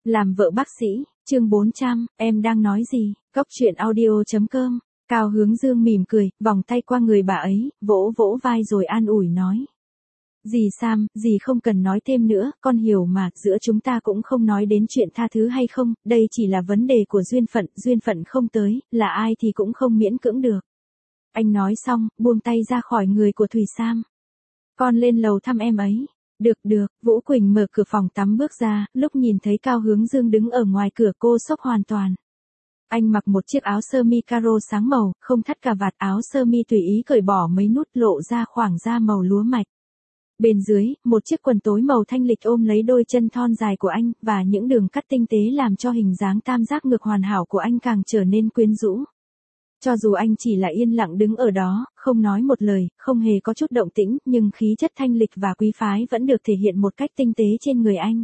Làm vợ bác sĩ, chương 400, em đang nói gì? Cốc truyện audio.com. Cao Hướng Dương mỉm cười, vòng tay qua người bà ấy, vỗ vỗ vai rồi an ủi nói. Dì Sam, dì không cần nói thêm nữa, con hiểu mà, giữa chúng ta cũng không nói đến chuyện tha thứ hay không, đây chỉ là vấn đề của duyên phận không tới, là ai thì cũng không miễn cưỡng được. Anh nói xong, buông tay ra khỏi người của Thùy Sam. Con lên lầu thăm em ấy. Được, Vũ Quỳnh mở cửa phòng tắm bước ra, lúc nhìn thấy Cao Hướng Dương đứng ở ngoài cửa cô sốc hoàn toàn. Anh mặc một chiếc áo sơ mi caro sáng màu, không thắt cà vạt, áo sơ mi tùy ý cởi bỏ mấy nút lộ ra khoảng da màu lúa mạch. Bên dưới, một chiếc quần tối màu thanh lịch ôm lấy đôi chân thon dài của anh, và những đường cắt tinh tế làm cho hình dáng tam giác ngực hoàn hảo của anh càng trở nên quyến rũ. Cho dù anh chỉ là yên lặng đứng ở đó, không nói một lời, không hề có chút động tĩnh, nhưng khí chất thanh lịch và quý phái vẫn được thể hiện một cách tinh tế trên người anh.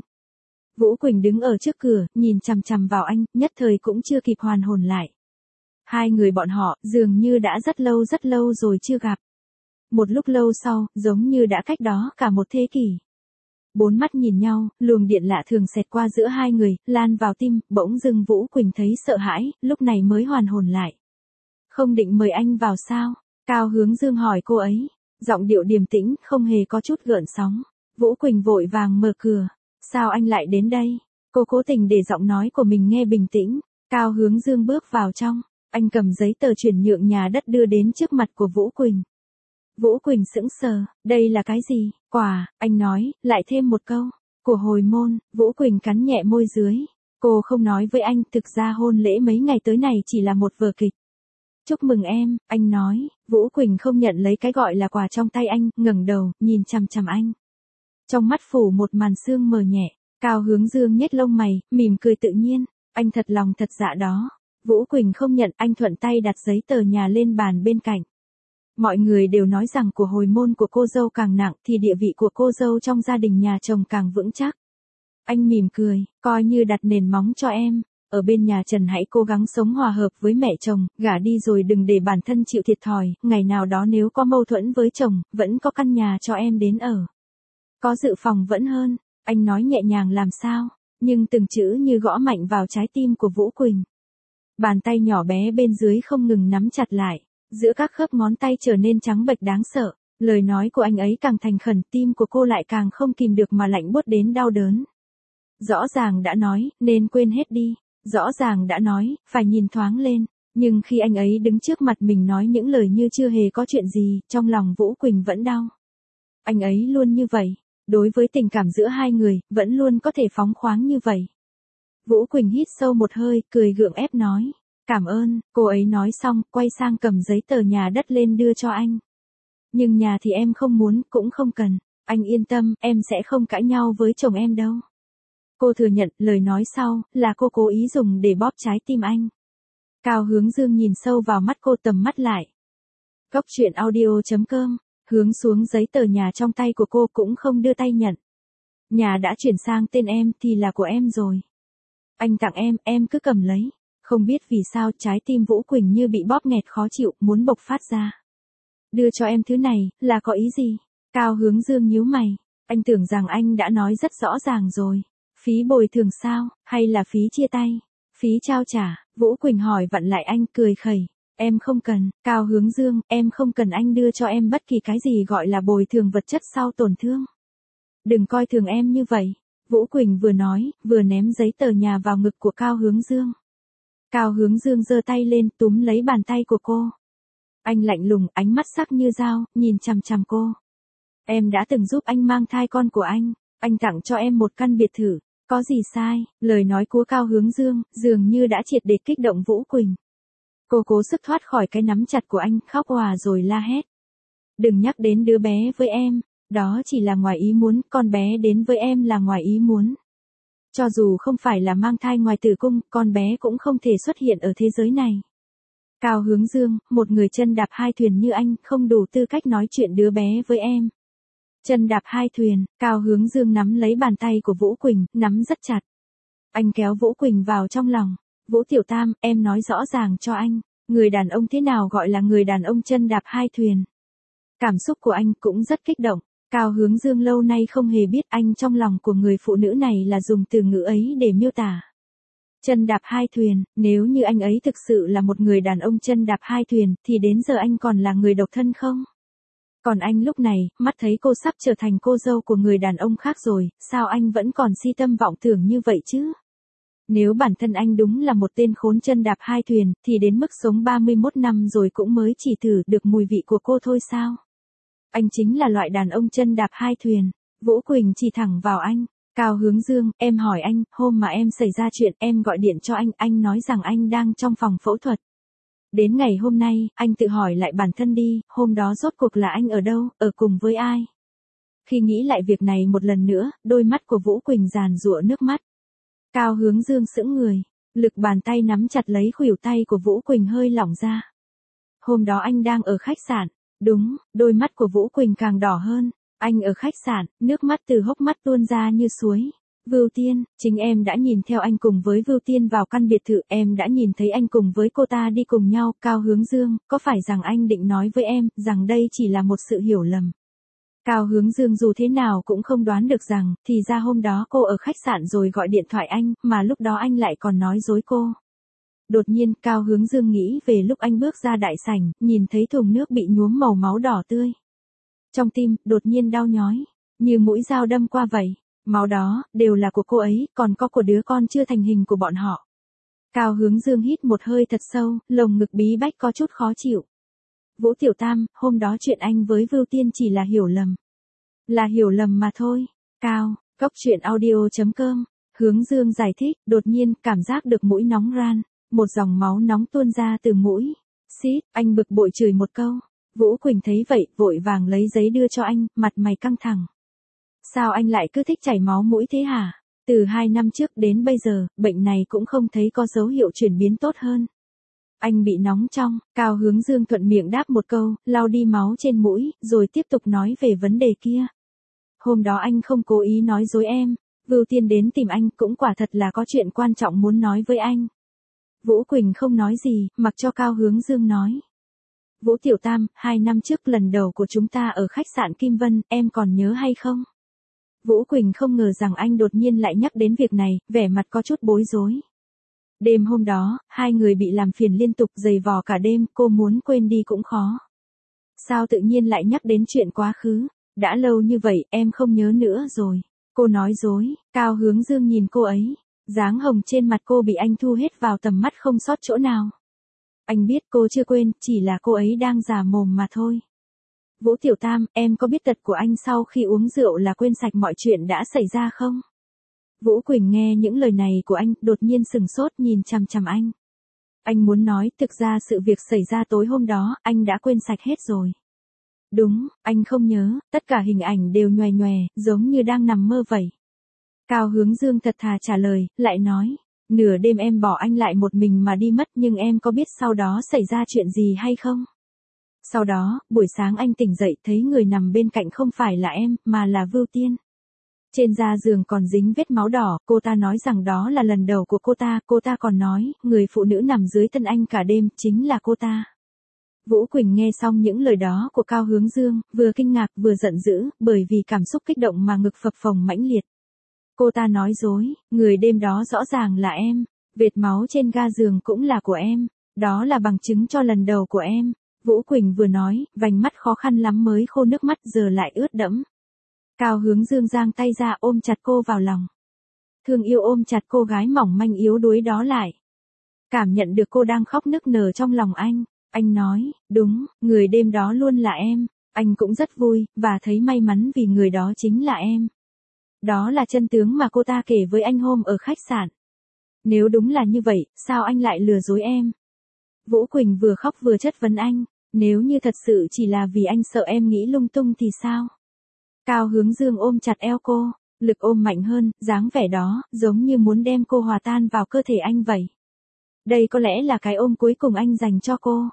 Vũ Quỳnh đứng ở trước cửa, nhìn chằm chằm vào anh, nhất thời cũng chưa kịp hoàn hồn lại. Hai người bọn họ, dường như đã rất lâu rồi chưa gặp. Một lúc lâu sau, giống như đã cách đó cả một thế kỷ. Bốn mắt nhìn nhau, luồng điện lạ thường xẹt qua giữa hai người, lan vào tim, bỗng dưng Vũ Quỳnh thấy sợ hãi, lúc này mới hoàn hồn lại. Không định mời anh vào sao? Cao Hướng Dương hỏi cô ấy. Giọng điệu điềm tĩnh, không hề có chút gợn sóng. Vũ Quỳnh vội vàng mở cửa. Sao anh lại đến đây? Cô cố tình để giọng nói của mình nghe bình tĩnh. Cao Hướng Dương bước vào trong. Anh cầm giấy tờ chuyển nhượng nhà đất đưa đến trước mặt của Vũ Quỳnh. Vũ Quỳnh sững sờ. Đây là cái gì? Quà, anh nói, lại thêm một câu. Của hồi môn. Vũ Quỳnh cắn nhẹ môi dưới. Cô không nói với anh, thực ra hôn lễ mấy ngày tới này chỉ là một vở kịch. Chúc mừng em, anh nói. Vũ Quỳnh không nhận lấy cái gọi là quà trong tay anh, ngẩng đầu, nhìn chằm chằm anh. Trong mắt phủ một màn sương mờ nhẹ. Cao Hướng Dương nhếch lông mày, mỉm cười tự nhiên. Anh thật lòng thật dạ đó. Vũ Quỳnh không nhận, anh thuận tay đặt giấy tờ nhà lên bàn bên cạnh. Mọi người đều nói rằng của hồi môn của cô dâu càng nặng thì địa vị của cô dâu trong gia đình nhà chồng càng vững chắc. Anh mỉm cười, coi như đặt nền móng cho em. Ở bên nhà Trần hãy cố gắng sống hòa hợp với mẹ chồng, gả đi rồi đừng để bản thân chịu thiệt thòi, ngày nào đó nếu có mâu thuẫn với chồng, vẫn có căn nhà cho em đến ở. Có dự phòng vẫn hơn, anh nói nhẹ nhàng làm sao, nhưng từng chữ như gõ mạnh vào trái tim của Vũ Quỳnh. Bàn tay nhỏ bé bên dưới không ngừng nắm chặt lại, giữa các khớp ngón tay trở nên trắng bệch đáng sợ, lời nói của anh ấy càng thành khẩn, tim của cô lại càng không kìm được mà lạnh buốt đến đau đớn. Rõ ràng đã nói, nên quên hết đi. Rõ ràng đã nói, phải nhìn thoáng lên, nhưng khi anh ấy đứng trước mặt mình nói những lời như chưa hề có chuyện gì, trong lòng Vũ Quỳnh vẫn đau. Anh ấy luôn như vậy, đối với tình cảm giữa hai người, vẫn luôn có thể phóng khoáng như vậy. Vũ Quỳnh hít sâu một hơi, cười gượng ép nói, cảm ơn, cô ấy nói xong, quay sang cầm giấy tờ nhà đất lên đưa cho anh. Nhưng nhà thì em không muốn, cũng không cần, anh yên tâm, em sẽ không cãi nhau với chồng em đâu. Cô thừa nhận, lời nói sau, là cô cố ý dùng để bóp trái tim anh. Cao Hướng Dương nhìn sâu vào mắt cô, tầm mắt lại. Cốc truyện audio.com, hướng xuống giấy tờ nhà trong tay của cô cũng không đưa tay nhận. Nhà đã chuyển sang tên em thì là của em rồi. Anh tặng em cứ cầm lấy. Không biết vì sao trái tim Vũ Quỳnh như bị bóp nghẹt khó chịu, muốn bộc phát ra. Đưa cho em thứ này, là có ý gì? Cao Hướng Dương nhíu mày. Anh tưởng rằng anh đã nói rất rõ ràng rồi. Phí bồi thường sao, hay là phí chia tay? Phí trao trả, Vũ Quỳnh hỏi vặn lại anh, cười khẩy. Em không cần, Cao Hướng Dương, em không cần anh đưa cho em bất kỳ cái gì gọi là bồi thường vật chất sau tổn thương. Đừng coi thường em như vậy. Vũ Quỳnh vừa nói, vừa ném giấy tờ nhà vào ngực của Cao Hướng Dương. Cao Hướng Dương giơ tay lên, túm lấy bàn tay của cô. Anh lạnh lùng, ánh mắt sắc như dao, nhìn chằm chằm cô. Em đã từng giúp anh mang thai con của anh tặng cho em một căn biệt thự. Có gì sai? Lời nói của Cao Hướng Dương, dường như đã triệt để kích động Vũ Quỳnh. Cô cố sức thoát khỏi cái nắm chặt của anh, khóc òa rồi la hét. Đừng nhắc đến đứa bé với em, đó chỉ là ngoài ý muốn, con bé đến với em là ngoài ý muốn. Cho dù không phải là mang thai ngoài tử cung, con bé cũng không thể xuất hiện ở thế giới này. Cao Hướng Dương, một người chân đạp hai thuyền như anh, không đủ tư cách nói chuyện đứa bé với em. Chân đạp hai thuyền, Cao Hướng Dương nắm lấy bàn tay của Vũ Quỳnh, nắm rất chặt. Anh kéo Vũ Quỳnh vào trong lòng. Vũ Tiểu Tam, em nói rõ ràng cho anh, người đàn ông thế nào gọi là người đàn ông chân đạp hai thuyền. Cảm xúc của anh cũng rất kích động. Cao Hướng Dương lâu nay không hề biết anh trong lòng của người phụ nữ này là dùng từ ngữ ấy để miêu tả. Chân đạp hai thuyền, nếu như anh ấy thực sự là một người đàn ông chân đạp hai thuyền, thì đến giờ anh còn là người độc thân không? Còn anh lúc này, mắt thấy cô sắp trở thành cô dâu của người đàn ông khác rồi, sao anh vẫn còn si tâm vọng tưởng như vậy chứ? Nếu bản thân anh đúng là một tên khốn chân đạp hai thuyền, thì đến mức sống 31 năm rồi cũng mới chỉ thử được mùi vị của cô thôi sao? Anh chính là loại đàn ông chân đạp hai thuyền. Vũ Quỳnh chỉ thẳng vào anh. Cao Hướng Dương, em hỏi anh, hôm mà em xảy ra chuyện, em gọi điện cho anh nói rằng anh đang trong phòng phẫu thuật. Đến ngày hôm nay, anh tự hỏi lại bản thân đi, hôm đó rốt cuộc là anh ở đâu, ở cùng với ai? Khi nghĩ lại việc này một lần nữa, đôi mắt của Vũ Quỳnh giàn giụa nước mắt. Cao Hướng Dương sững người, lực bàn tay nắm chặt lấy khuỷu tay của Vũ Quỳnh hơi lỏng ra. Hôm đó anh đang ở khách sạn. Đúng, đôi mắt của Vũ Quỳnh càng đỏ hơn. Anh ở khách sạn, nước mắt từ hốc mắt tuôn ra như suối. Vưu Tiên, chính em đã nhìn theo anh cùng với Vưu Tiên vào căn biệt thự, em đã nhìn thấy anh cùng với cô ta đi cùng nhau. Cao Hướng Dương, có phải rằng anh định nói với em, rằng đây chỉ là một sự hiểu lầm? Cao Hướng Dương dù thế nào cũng không đoán được rằng, thì ra hôm đó cô ở khách sạn rồi gọi điện thoại anh, mà lúc đó anh lại còn nói dối cô. Đột nhiên, Cao Hướng Dương nghĩ về lúc anh bước ra đại sảnh, nhìn thấy thùng nước bị nhuốm màu máu đỏ tươi. Trong tim, đột nhiên đau nhói, như mũi dao đâm qua vậy. Máu đó, đều là của cô ấy, còn có của đứa con chưa thành hình của bọn họ. Cao Hướng Dương hít một hơi thật sâu, lồng ngực bí bách có chút khó chịu. Vũ Tiểu Tam, hôm đó chuyện anh với Vưu Tiên chỉ là hiểu lầm. Là hiểu lầm mà thôi. Cao, Cốc Truyện Audio.com. Hướng Dương giải thích, đột nhiên, cảm giác được mũi nóng ran. Một dòng máu nóng tuôn ra từ mũi. Xít, anh bực bội chửi một câu. Vũ Quỳnh thấy vậy, vội vàng lấy giấy đưa cho anh, mặt mày căng thẳng. Sao anh lại cứ thích chảy máu mũi thế hả? Từ 2 năm trước đến bây giờ, bệnh này cũng không thấy có dấu hiệu chuyển biến tốt hơn. Anh bị nóng trong, Cao Hướng Dương thuận miệng đáp một câu, lau đi máu trên mũi, rồi tiếp tục nói về vấn đề kia. Hôm đó anh không cố ý nói dối em. Vưu Tiên đến tìm anh cũng quả thật là có chuyện quan trọng muốn nói với anh. Vũ Quỳnh không nói gì, mặc cho Cao Hướng Dương nói. Vũ Tiểu Tam, 2 năm trước lần đầu của chúng ta ở khách sạn Kim Vân, em còn nhớ hay không? Vũ Quỳnh không ngờ rằng anh đột nhiên lại nhắc đến việc này, vẻ mặt có chút bối rối. Đêm hôm đó, hai người bị làm phiền liên tục giày vò cả đêm, cô muốn quên đi cũng khó. Sao tự nhiên lại nhắc đến chuyện quá khứ? Đã lâu như vậy, em không nhớ nữa rồi. Cô nói dối. Cao Hướng Dương nhìn cô ấy. Dáng hồng trên mặt cô bị anh thu hết vào tầm mắt không sót chỗ nào. Anh biết cô chưa quên, chỉ là cô ấy đang giả mồm mà thôi. Vũ Tiểu Tam, em có biết tật của anh sau khi uống rượu là quên sạch mọi chuyện đã xảy ra không? Vũ Quỳnh nghe những lời này của anh, đột nhiên sừng sốt nhìn chằm chằm anh. Anh muốn nói, thực ra sự việc xảy ra tối hôm đó, anh đã quên sạch hết rồi. Đúng, anh không nhớ, tất cả hình ảnh đều nhòe nhòe, giống như đang nằm mơ vậy. Cao Hướng Dương thật thà trả lời, lại nói, nửa đêm em bỏ anh lại một mình mà đi mất, nhưng em có biết sau đó xảy ra chuyện gì hay không? Sau đó, buổi sáng anh tỉnh dậy thấy người nằm bên cạnh không phải là em, mà là Vưu Tiên. Trên da giường còn dính vết máu đỏ, cô ta nói rằng đó là lần đầu của cô ta còn nói, người phụ nữ nằm dưới thân anh cả đêm, chính là cô ta. Vũ Quỳnh nghe xong những lời đó của Cao Hướng Dương, vừa kinh ngạc vừa giận dữ, bởi vì cảm xúc kích động mà ngực phập phồng mãnh liệt. Cô ta nói dối, người đêm đó rõ ràng là em, vệt máu trên ga giường cũng là của em, đó là bằng chứng cho lần đầu của em. Vũ Quỳnh vừa nói, vành mắt khó khăn lắm mới khô nước mắt giờ lại ướt đẫm. Cao Hướng Dương giang tay ra ôm chặt cô vào lòng. Thương yêu ôm chặt cô gái mỏng manh yếu đuối đó lại. Cảm nhận được cô đang khóc nức nở trong lòng anh nói, đúng, người đêm đó luôn là em, anh cũng rất vui, và thấy may mắn vì người đó chính là em. Đó là chân tướng mà cô ta kể với anh hôm ở khách sạn. Nếu đúng là như vậy, sao anh lại lừa dối em? Vũ Quỳnh vừa khóc vừa chất vấn anh, nếu như thật sự chỉ là vì anh sợ em nghĩ lung tung thì sao? Cao Hướng Dương ôm chặt eo cô, lực ôm mạnh hơn, dáng vẻ đó, giống như muốn đem cô hòa tan vào cơ thể anh vậy. Đây có lẽ là cái ôm cuối cùng anh dành cho cô.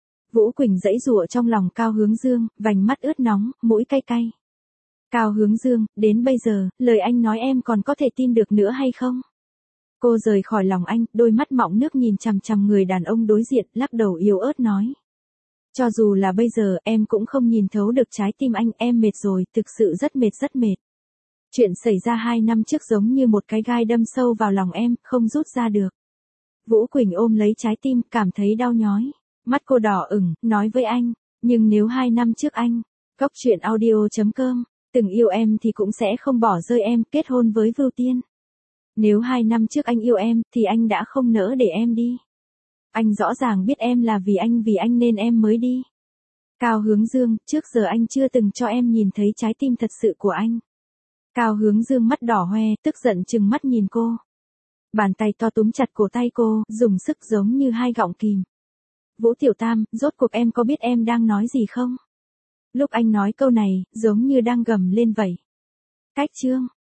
Vũ Quỳnh giãy giụa trong lòng Cao Hướng Dương, vành mắt ướt nóng, mũi cay cay. Cao Hướng Dương, đến bây giờ, lời anh nói em còn có thể tin được nữa hay không? Cô rời khỏi lòng anh, đôi mắt mọng nước nhìn chằm chằm người đàn ông đối diện, lắc đầu yếu ớt nói. Cho dù là bây giờ em cũng không nhìn thấu được trái tim anh, em mệt rồi, thực sự rất mệt rất mệt. Chuyện xảy ra 2 năm trước giống như một cái gai đâm sâu vào lòng em, không rút ra được. Vũ Quỳnh ôm lấy trái tim, cảm thấy đau nhói. Mắt cô đỏ ửng, nói với anh, nhưng nếu 2 năm trước anh, Cóc truyện audio.com, từng yêu em thì cũng sẽ không bỏ rơi em, kết hôn với Vưu Tiên. Nếu 2 năm trước anh yêu em, thì anh đã không nỡ để em đi. Anh rõ ràng biết em là vì anh nên em mới đi. Cao Hướng Dương, trước giờ anh chưa từng cho em nhìn thấy trái tim thật sự của anh. Cao Hướng Dương mắt đỏ hoe, tức giận trừng mắt nhìn cô. Bàn tay to túm chặt cổ tay cô, dùng sức giống như 2 gọng kìm. Vũ Tiểu Tam, rốt cuộc em có biết em đang nói gì không? Lúc anh nói câu này, giống như đang gầm lên vậy. Cách chương.